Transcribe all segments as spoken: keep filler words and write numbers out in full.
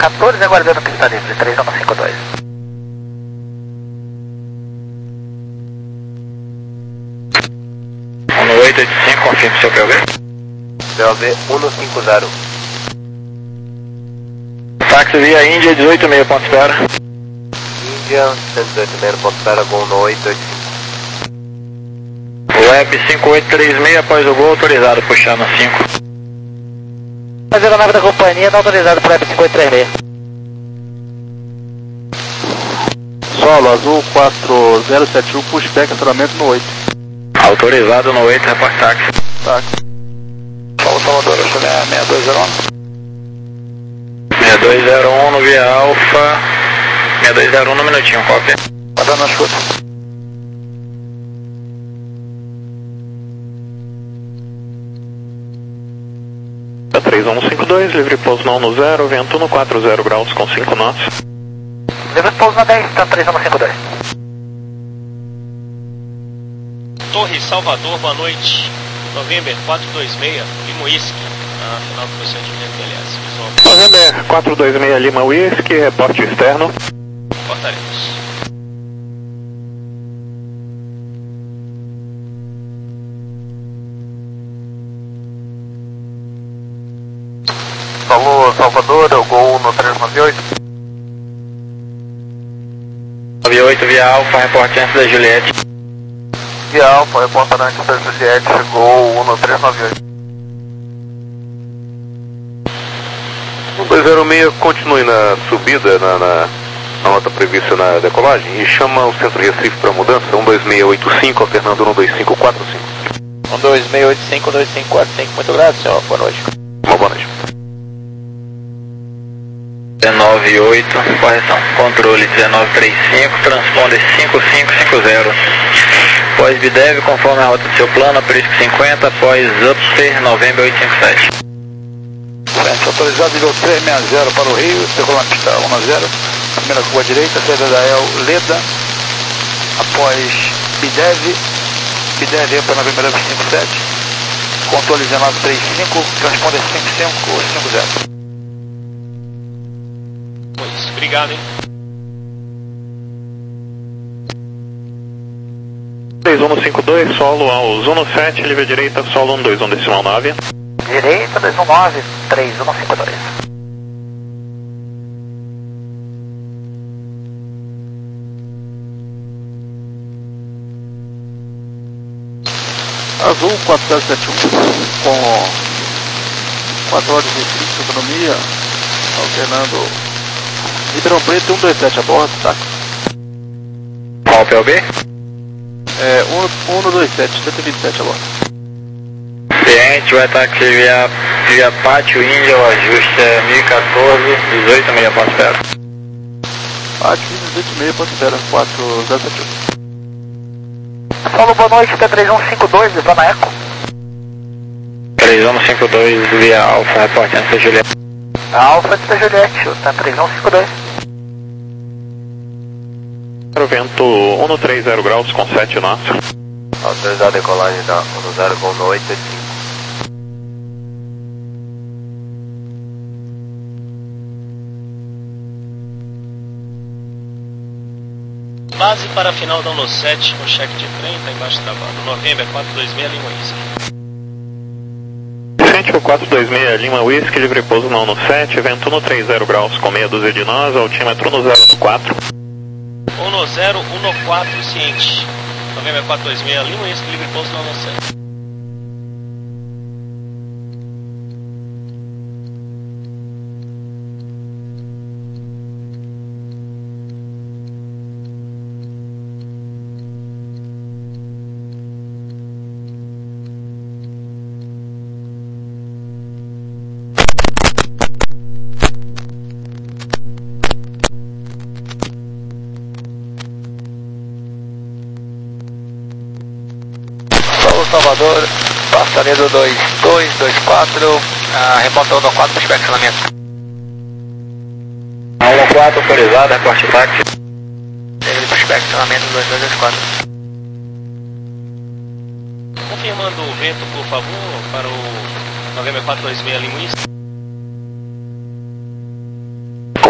quatorze, aguardando pista livre, três um cinco dois. um oito oito cinco, confirme seu P O V. P O V um cinco zero. Táxi via Índia, dezoito e meio, ponto espera. Índia, cento e dezoito e meio, ponto espera, com um oito oito cinco. Web cinco oito três seis, após o gol, autorizado, puxando cinco. Mas a nave da companhia não autorizado para Web cinco oito três seis. Solo, azul quatro zero sete um, pushback, acionamento no oito. Autorizado no oito, repórte táxi. Táxi. Solo Salvador, seis dois zero um. seis dois zero um no via Alfa. seis dois zero um no minutinho, cópia. Mandando na escuta. três um cinco dois, livre pouso não no zero, vento no quatro zero graus com cinco knots. Livre pouso na dez, tá três um cinco dois. Torre Salvador, boa noite. November quatro dois seis, Lima Whisky. Ah, final do procedimento, aliás. Visual. November quatro dois seis, Lima Whisky, reporte externo. Portaremos. Falou Salvador, eu gol no três nove oito. nove oito via Alfa, reporte antes da Juliette. Via Alfa, reporta antes da Juliette, gol um no três nove oito. um dois zero seis, continue na subida, na, na, na nota prevista na decolagem, e chama o centro Recife para mudança, um dois seis oito cinco, alternando um dois cinco quatro cinco. um dois seis oito cinco, um dois cinco quatro cinco, muito obrigado, senhor, boa noite. Uma boa noite. dezenove oito, correção, controle dezenove trinta e cinco, transponder cinco cinco cinco zero. Após B D E V, conforme a rota do seu plano, Prisco cinquenta, após Upster, November oito cinco sete. Frente autorizado, nível três seis zero para o Rio, chegou na pista um zero, primeira curva à direita, saída da El Leda, após B D E V, B D E V para November oito cinco sete, controle dezenove trinta e cinco, transponder cinco cinco cinco zero. Pois, obrigado, hein? três um cinco dois, solo aos um sete, livre direita, solo um dois um decimal nove. Direita, dois um nove, três um cinco dois. Azul quatro zero sete um, com quatro horas de fixo, autonomia, alternando Ribeirão Preto um dois sete a bordo, tá? Qual o P O B? É, um dois sete, cento e vinte e sete a bordo. Cliente, vai táxi via, via Pátio Índia, o ajuste é mil e quatorze, dezoito e meio, ponto espera. Pátio dezoito e meio, ponto espera, quatro zero sete um. Solo, boa noite, T três um cinco dois, Ivana Eco. três um cinco dois via Alfa, reporte antes da Juliette. Alfa de Juliette, tá três um cinco dois. Vento um trinta graus com sete knots. Autorizado a decolagem da um zero com oito oito cinco. Base para a final da Uno sete, com cheque de trem, tá embaixo travado. November quatro dois seis, Lima Whisky. Centro quatro dois seis, Lima Whisky, livre pouso não no sete, vento no trinta graus com meia dúzia de nós, altímetro no zero no quatro. um zero um quatro, ciente. November quatro dois seis, Lima Whisky, livre pouso não no sete. Salvador, passaria do dois dois dois quatro, ah, remontando no quatro, pushback acionamento. um quatro, autorizado, reporte táxi. Teve pushback acionamento dois dois dois quatro. Confirmando o vento, por favor, para o November quatro dois seis, Lima Whisky.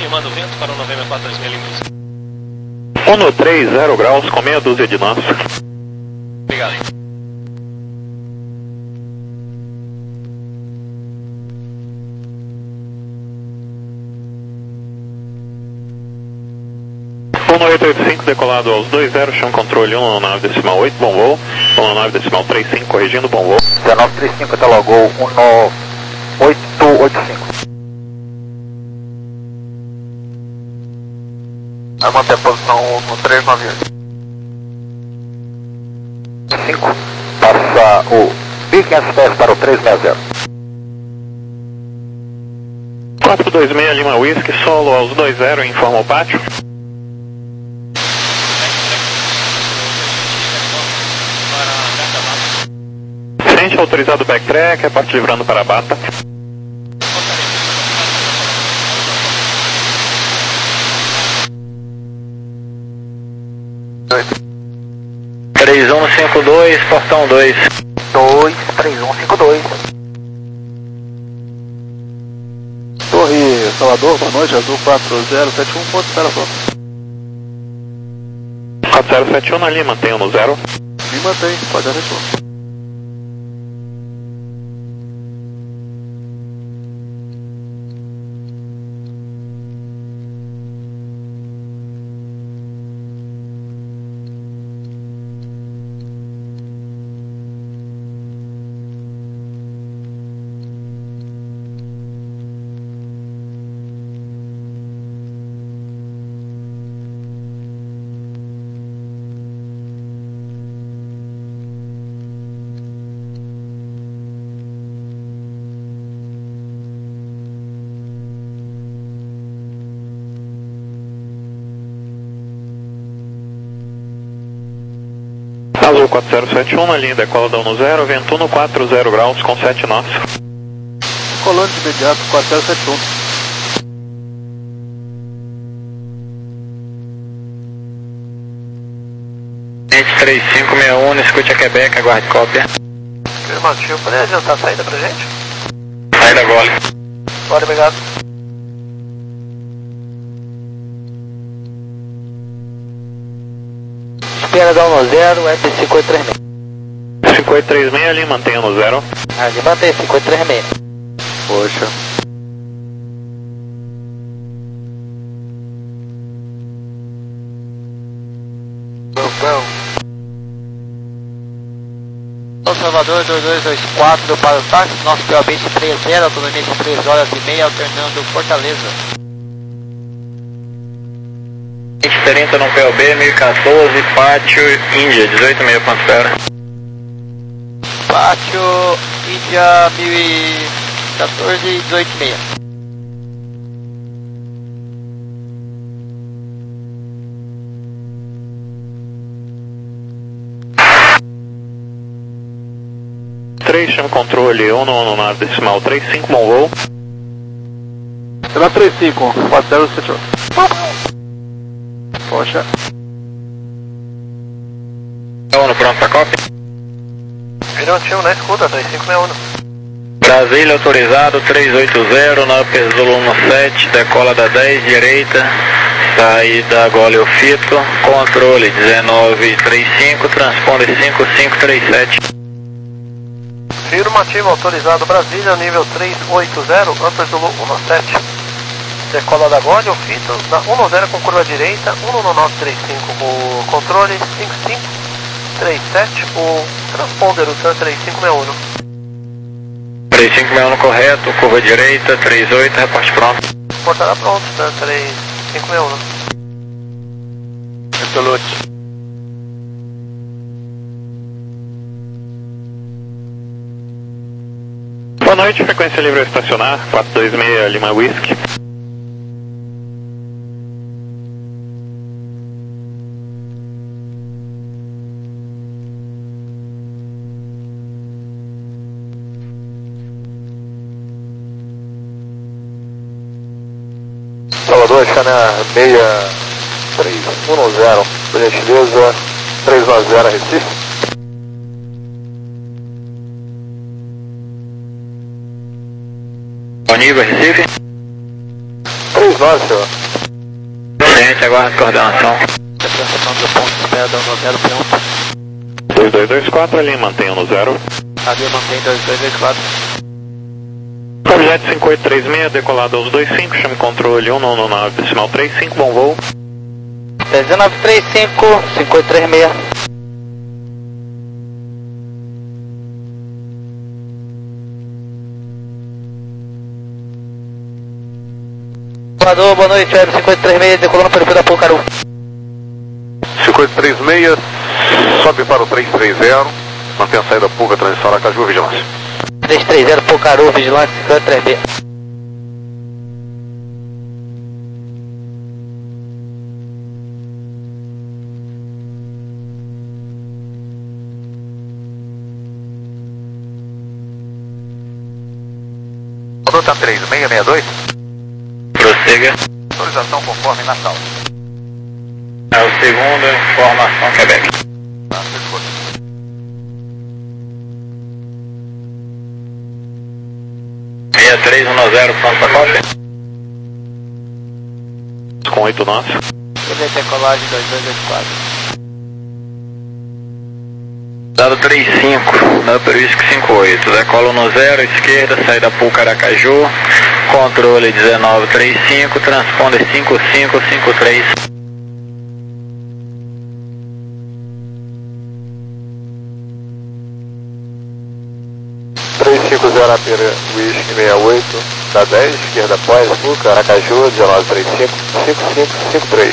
confirmando o vento para o November quatro dois meia Lima Whisky. um no três, zero graus, com meia dúzia de nós. Obrigado. um no oito oito cinco, decolado aos dois zero, chão controle um no nove decimal oito, bom voo. um no nove decimal trinta e cinco, corrigindo, bom voo. dezenove trinta e cinco, catalogou um no oito oito cinco. Vai manter a posição no três nove oito. cinco, passa o mil e quinhentos pés para o três seis zero. quatro dois meia Lima Whisky, solo aos dois zero, informa o pátio. Frente autorizado backtrack, a parte livrando para a Bata. três um cinco dois, portão dois. dois, três um cinco dois. Torre Salvador, boa noite, azul quatro zero sete um, ponto zero só. quatro zero sete um na Lima, mantenha no zero. Me mantém, pode arrefar. Azul quatro zero sete um na linha, decola da um no zero, vento um no quatro zero graus com sete nós. Colando de imediato, quatro zero sete um. três cinco seis um, escute a Quebec, aguarde cópia. Afirmativo, pode adiantar a saída pra gente? Saída gole. Pode, obrigado. Espera da um no zero, M cinco oito três seis. cinco oito três seis ali, mantenha no zero. Ali mantém cinco oito três seis. Poxa. Salvador dois dois dois quatro para o táxi, nosso P O B três zero, autonomia de três horas e meia, alternando Fortaleza. trinta no P O B, mil e quatorze, pátio, Índia, dezoito e meio, ponto zero. Pátio, Índia mil e quatorze, dezoito e meia. três, chama controle um no nove decimal trinta e cinco, bom voo. Será três cinco, quatro zero sete um. Poxa. Uno, pronto pra cópia? Virativo na escuta, três cinco seis um. Brasília autorizado, três oito zero, na Upper Zulu um sete, decola da dez, direita, saída Gole Ofito, controle dezenove trinta e cinco, transponde cinco cinco três sete. Afirmativo autorizado Brasília, nível três oito zero, Upper Zulu um sete. Decola da Gole Ofito, na um zero com curva direita, um nove três cinco, o controle cinco cinco três sete, o transponder, o Sun três cinco seis um. três cinco seis um correto, curva direita, três oito, reporte pronto. Portará pronto, Sun três cinco seis um. Absolute. Boa noite, frequência livre a estacionar, quatro dois seis Lima Whisky. Salvador, Chana seis três um zero, por gentileza, três nove zero Recife. Bom nível, Recife. três nove, senhor. Gente, agora coordenação. Atenção do ponto de espera da um zero, pronto. dois dois dois quatro, ali mantenha no zero. Ali mantém dois dois dois quatro. Objeto cinco oito três seis, decolado aos dois cinco, chame controle um nove nove, decimal três cinco, bom voo. um nove três cinco, cinco oito três seis. Salvador, boa noite, web cinco oito três seis, decolando para o da Pucaru. cinco oito três seis, sobe para o três três zero, mantém a saída Puca, transição Aracaju, vigilância. três três zero, Pucaru, vigilante, cinco oito três seis. Conduta três seis seis dois. Prossiga. Autorização conforme Natal. É o segundo, informação Quebec. Tá, fechou. seis três um zero, pronto para cópia. Com oito nove. Ele decolagem dois dois dois quatro. Dado três cinco, da Perisco cinco oito, decolo no zero, esquerda, saída Puca Aracaju, controle dezenove trinta e cinco, transponder cinco cinco cinco três. três cinco zero Apeira, Whisky sessenta e oito, da dez, esquerda após, Puca, Aracaju, dezenove trinta e cinco, cinco cinco cinco três.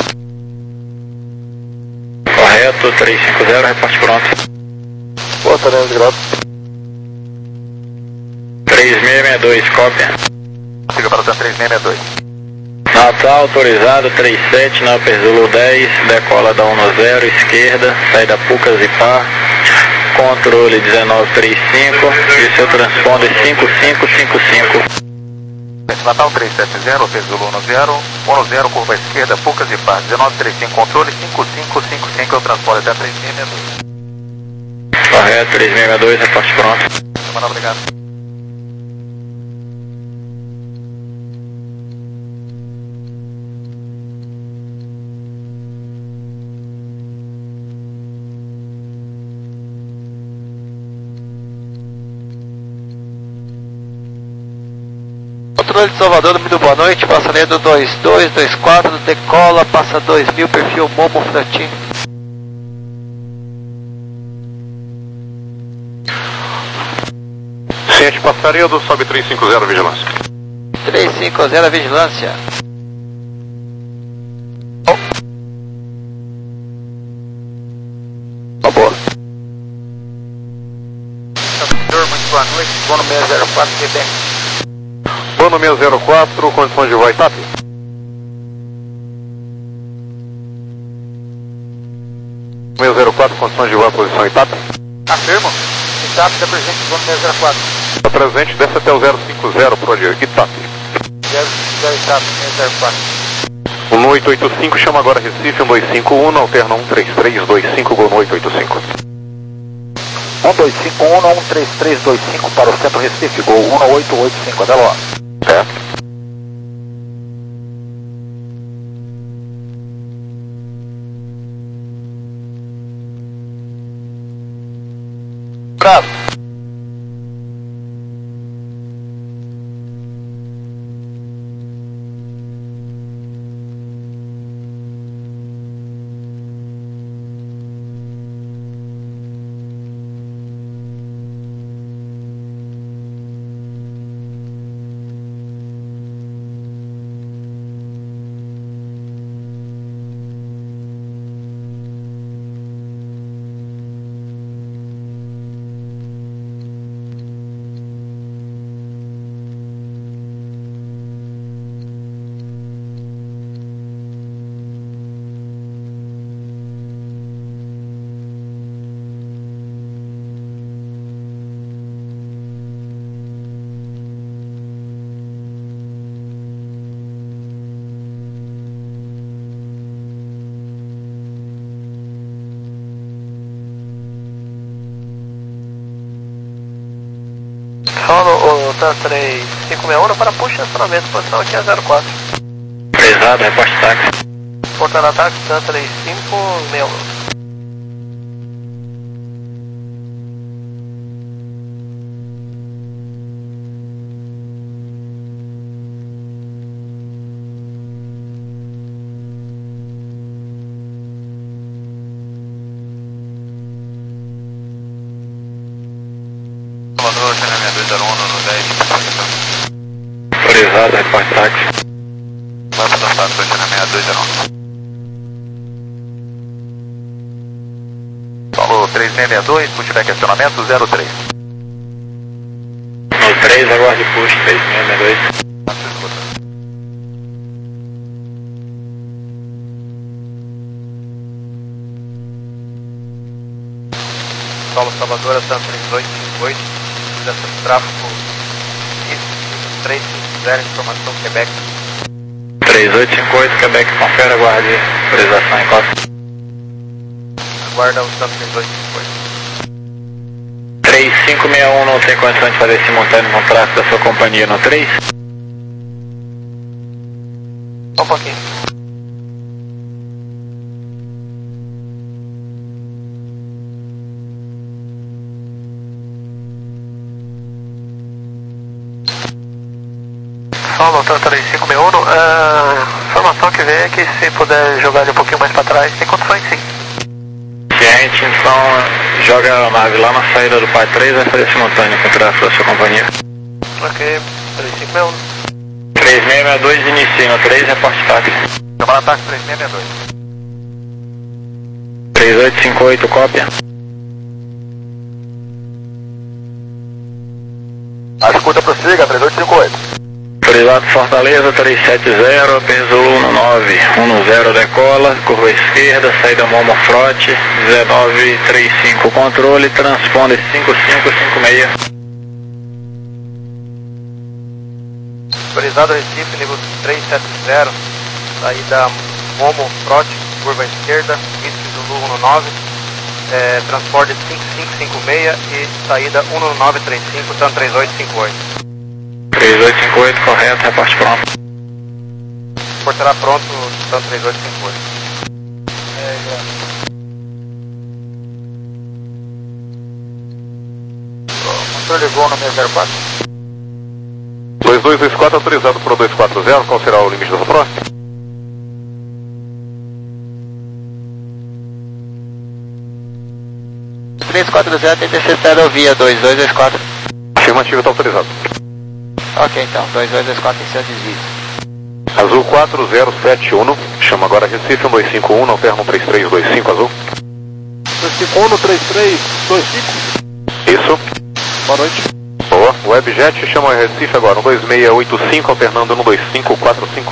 Correto, três cinco zero, reporte pronto. Boa, tarde, grato. três seis seis dois, cópia. Siga para o três seis seis dois. Natal autorizado, três sete, na Zulu dez, decola da um zero, esquerda, saída Puca Zipar, controle dezenove trinta e cinco, e seu transponder cinco cinco cinco cinco. Natal três sete zero, Zulu um zero, um zero, curva esquerda, Puca Zipar, dezenove trinta e cinco, controle cinco cinco cinco cinco, eu transporte até três seis seis dois. Correto, três seis seis dois, reporte pronto. Semana, obrigado. Controle de Salvador, muito boa noite, passaneiro dois dois dois quatro, decola, passa dois mil, perfil Momo Frantini. Ciente passaredo, sobe três cinco zero, vigilância. três cinco zero, vigilância. Oh. Tá boa. Senhor, muito boa noite, Bono seis zero quatro, Quebec. Bono seis zero quatro, condições de voz, TAP. seis zero quatro, condições de voz, posição ITAP. Afirmo. ITAP está presente, Bono seis zero quatro. Está presente, desce até o zero cinco zero, por ali, ITAP. zero cinco zero, ITAP, seis zero quatro. um oito oito cinco, chama agora Recife, um dois cinco um, alterna um três três dois cinco, gol no oito oito cinco. um dois cinco um, um três três dois cinco para o centro Recife, gol um oito oito cinco, até lá. Certo. Bravo. Solo, o T A três cinco seis um para puxa estacionamento, posição aqui é zero quatro. Autorizado, reporte táxi. Portando ataque, Tan três cinco seis um. Salvador, China sessenta e dois zero um no dez. Autorizado, reporte táxi. Mapa Santana, China sessenta e dois zero um. Falou três seis seis dois, pushback acionamento zero três. No três, aguarde push, três seis seis dois. Solo Salvador, Tan três oito cinco oito. Mudança de tráfego. três cinco zero, informação Quebec. três oito cinco oito, Quebec, confere, aguarde autorização em costa. Aguarda o Tan três oito cinco oito. três cinco seis um, não tem condição de fazer simultâneo no tráfego da sua companhia no três? Só um pouquinho. Solo, Tan três cinco seis um, uh, informação que vem é que se puder jogar ele um pouquinho mais para trás, tem condições sim. Ciente, então joga a nave lá na saída do Pai três, vai fazer simultâneo com o tráfego da sua companhia. Ok, três cinco seis um. três seis seis dois, inicie no três, reporte táxi. Chamar ataque três seis seis dois. três oito cinco oito, cópia. A escuta prossiga, três oito cinco oito. Autorizado Fortaleza, três sete zero, Peso um nove, um zero decola, curva esquerda, saída Momo Frote, dezenove trinta e cinco, controle, transponder cinco cinco cinco seis. Autorizado Recife, nível três sete zero, saída Momo Frote, curva esquerda, Whisky Zulu um nove, é, transporte cinco cinco cinco seis e saída um nove três cinco, Tan três oito cinco oito. três oito cinco oito, correto, reporte pronto. Portará pronto, Tan três oito cinco oito. É, Controle voo no seis zero quatro. dois dois dois quatro autorizado para o dois quatro zero, qual será o limite da sua próxima? três quatro zero tem interceptado via dois dois dois quatro. Afirmativo, está autorizado. Ok, então, dois dois dois quatro em seu desvio. Azul quatro zero sete um, chama agora Recife, um dois cinco um, alterna um três três dois cinco, Azul. dois cinco um, três três dois cinco. Isso. Boa noite. Boa. Webjet chama Recife agora, um dois seis oito cinco, alternando um dois cinco quatro cinco.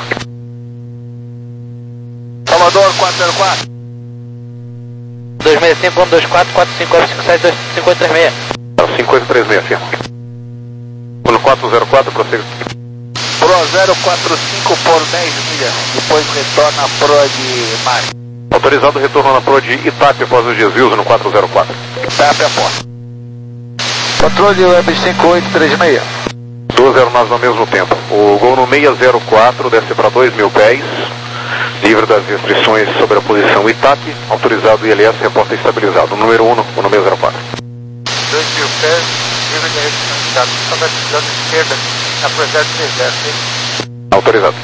Salvador quatro zero quatro. dois seis cinco um dois quatro quatro cinco oito cinco sete dois cinco oito três seis. cinco oito três seis, afirma. No quatro zero quatro, prossiga. Pro zero quatro cinco por dez milhas, depois retorna Pro de Mar. Autorizado retorno na Pro de Itape após os desvios no quatro zero quatro. Itape a porta. Controle Web cinco oito três seis. Duas aeronaves ao mesmo tempo. O gol no seis zero quatro desce para dois mil pés, livre das restrições sobre a posição Itape, autorizado I L S, reporta estabilizado. Número um, o no seis zero quatro. dois mil pés, livre de restrição, sobre a visão esquerda, na projeto três zero, Autorizado.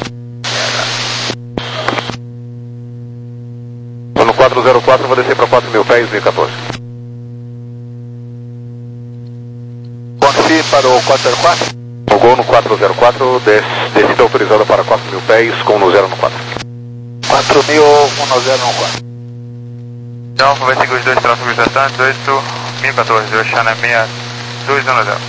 No quatro zero quatro, vou descer para quatro mil pés e quatorze. Confie para o quatro zero quatro. O gol no quatro zero quatro, des, descida autorizada para quatro mil pés com no zero no quatro. quatro mil um zero um quatro. Então, vai seguir os dois tráfegos da T A N, oito mil e quatorze, Oxana seis dois um zero.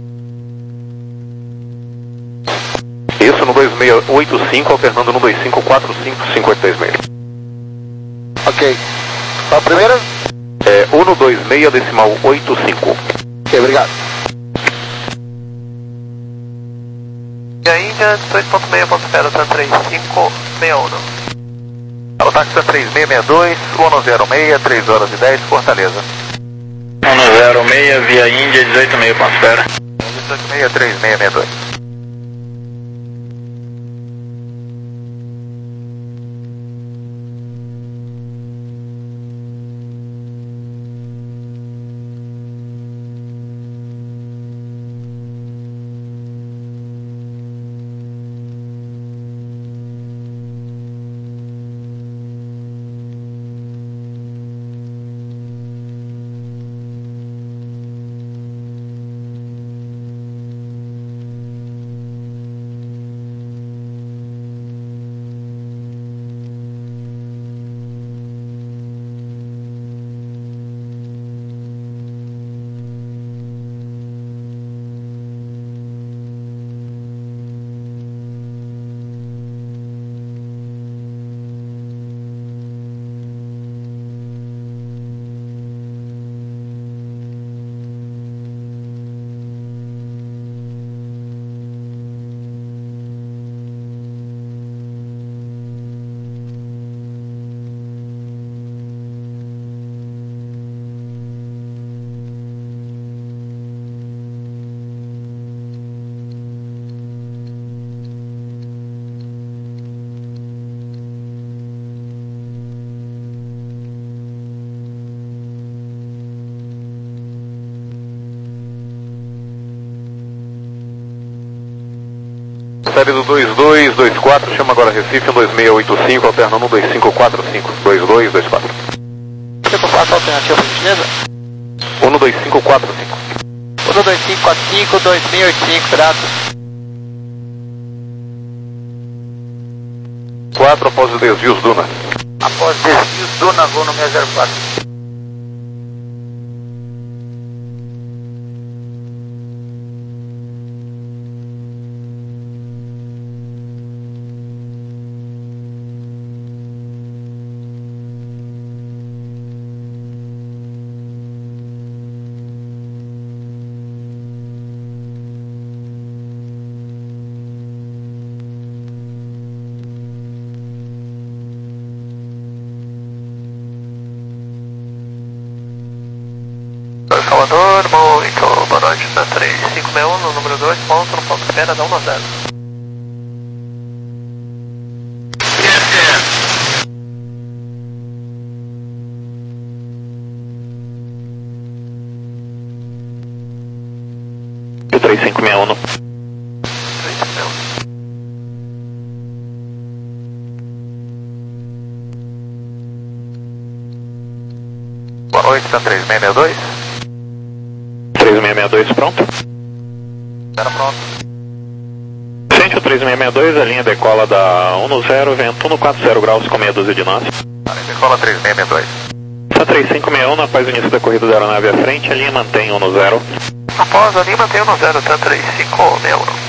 Isso no dois seis oito cinco, alternando no dois cinco quatro cinco cinco oito três seis. Ok. A primeira? É um no dois seis decimal oito cinco. Ok, obrigado. E a Índia, dois ponto seis ponto zero, Tan três cinco seis um. O táxi três seis seis dois, um zero seis, três horas e dez, Fortaleza. um zero seis, via Índia, dezoito meio, considera. dezoito seis, três seis seis dois. série do dois dois dois quatro, chama agora Recife, um dois seis oito cinco, alternando um dois cinco quatro cinco, dois dois dois quatro. Você que eu faço a alternativa, por gentileza? um dois cinco quatro cinco. um dois cinco quatro cinco, dois seis oito cinco, graças. quatro após os desvios Duna. Após desvios, Duna, vou no seis zero quatro. Salvador, muito boa noite, da três cinco seis um, no número dois, ponto, no ponto de espera da um a zero. três cinco seis um no. três cinco seis um. Boa noite, Santa três seis seis dois. três seis seis dois pronto. Era pronto. Sente o três seis seis dois, a linha decola da um no zero, vento um quatro zero graus com meia dúzia de nós. A linha decola três seis seis dois. Santa três cinco seis um, após o início da corrida da aeronave à frente, a linha mantém um no zero. Após a linha mantém um no zero, Santa três cinco seis um.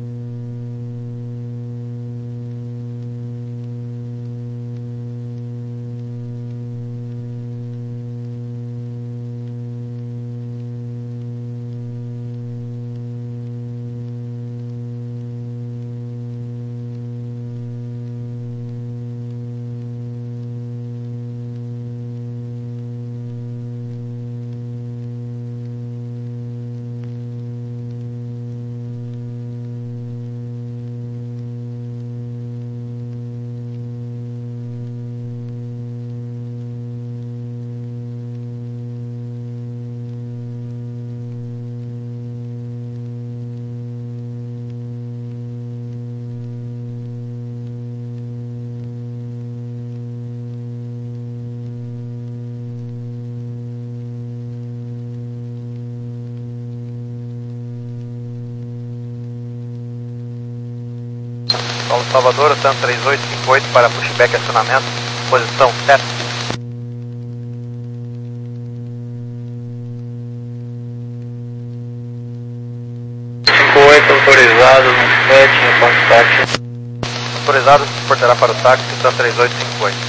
Paulo Salvador, Santa três oito cinco oito para pushback acionamento, posição sete. cinco oito autorizado no sete, reporte táxi. Autorizado, se portará para o táxi, Santa três oito cinco oito.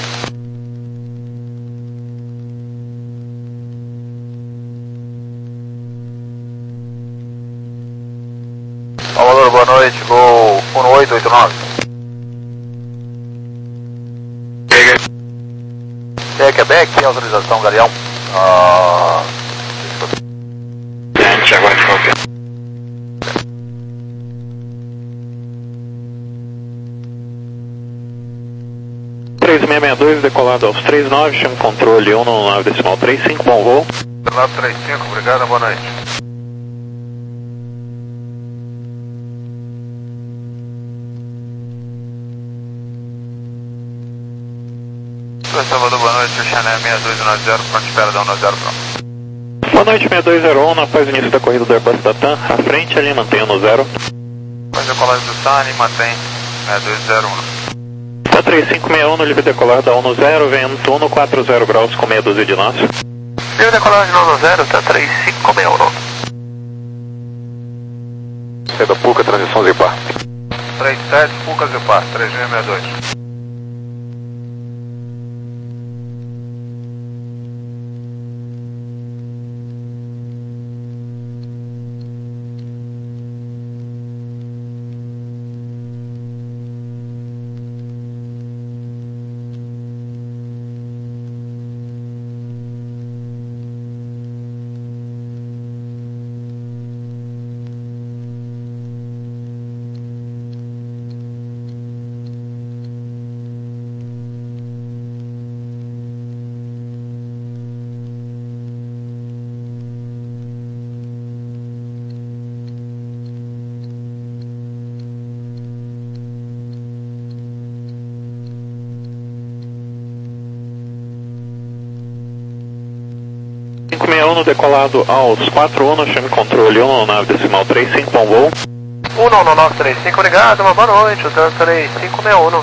Salvador, boa noite, Gol um oito oito nove. É Quebec, autorização Galeão. Ah... A gente aguarda qualquer. três seis seis dois, decolado aos três nove, chama controle um no nove decimal três cinco, bom voo. nove três cinco, obrigado, boa noite. Salvador, boa noite, o Chanel seis dois nove zero, pronto, espera da um zero pronto. Boa noite, seis dois zero um, após o início da corrida do Airbus da TAM, à frente, a linha mantém um no zero. Após a colagem do Sunny, mantém seis dois zero um. Santa três cinco seis um, no livre decolar da um no zero, vento um quatro zero graus com meia dúzia de nós. Livre decolagem um no zero, Santa três cinco seis um. Seda Puca, transição Zipar. três sete, Puca Zipar, três seis seis dois. Uno decolado aos quatro Uno, chame controle um na nave decimal trinta e cinco, bom voo. um no nove três cinco, ligado, uma boa noite, o três cinco seis um.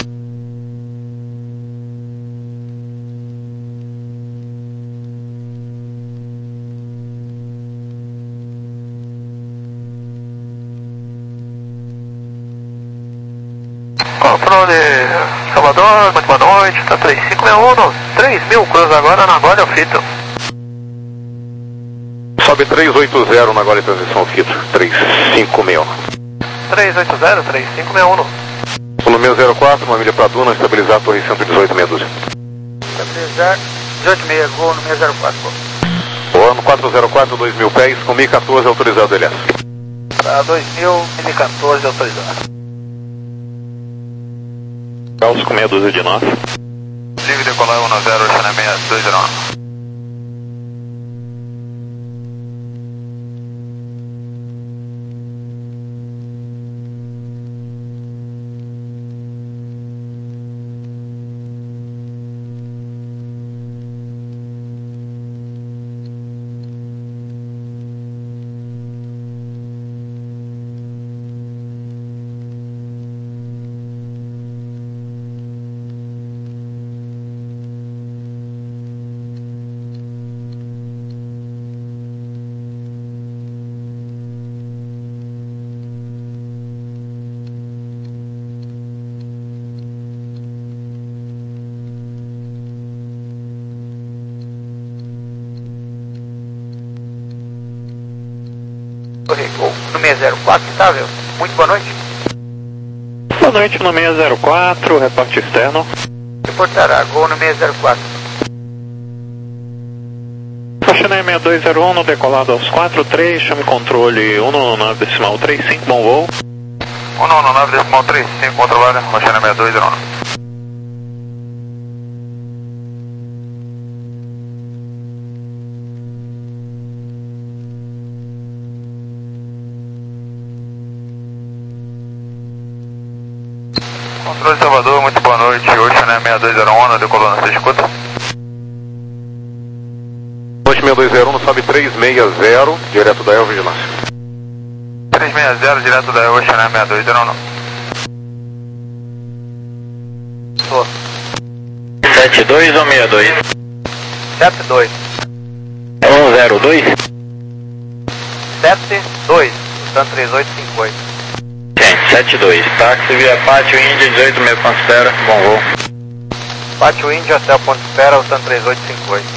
Controle Salvador, muito boa noite, tá três cinco seis um, três mil, cruza agora na Gole ao Fito. Sobe três oito zero na Gole transição ao Fito, três cinco seis um. três oito zero, três cinco seis um. Volume zero quatro, uma milha para Duna, estabilizar a torre cento e dezoito, meia dúzia. Estabilizar dezoito seis, gol no seis zero quatro. Boa, no quatro zero quatro, dois mil pés, com mil quatorze autorizado, Elias. Para dois mil, mil quatorze autorizado. Gauss com meia dúzia de nós. Livre decolar um zero, China seis dois zero um. Gol no seis zero quatro, estável. Muito boa noite. Boa noite no seis zero quatro, reporte externo. Reportará, gol no seis zero quatro. China seis dois zero um, decolado aos quatro três, chame controle um no nove decimal trinta e cinco, bom voo. um no nove decimal trinta e cinco, controlado, China seis dois zero um. Controle Salvador, muito boa noite. Ocean seis dois zero um, decolando, você escuta? Ocean seis dois zero um, sobe três seis zero, direto da El Vigilância. três seis zero, direto da Ocean seis dois zero um. Tô. sete dois ou sessenta e dois? sete dois. um zero dois? sete dois, portanto três oito cinco oito. sete dois, táxi via Pátio Índia, dezoito meio ponto espera, bom voo. Pátio Índia até o ponto de espera, o TAN três oito cinco oito.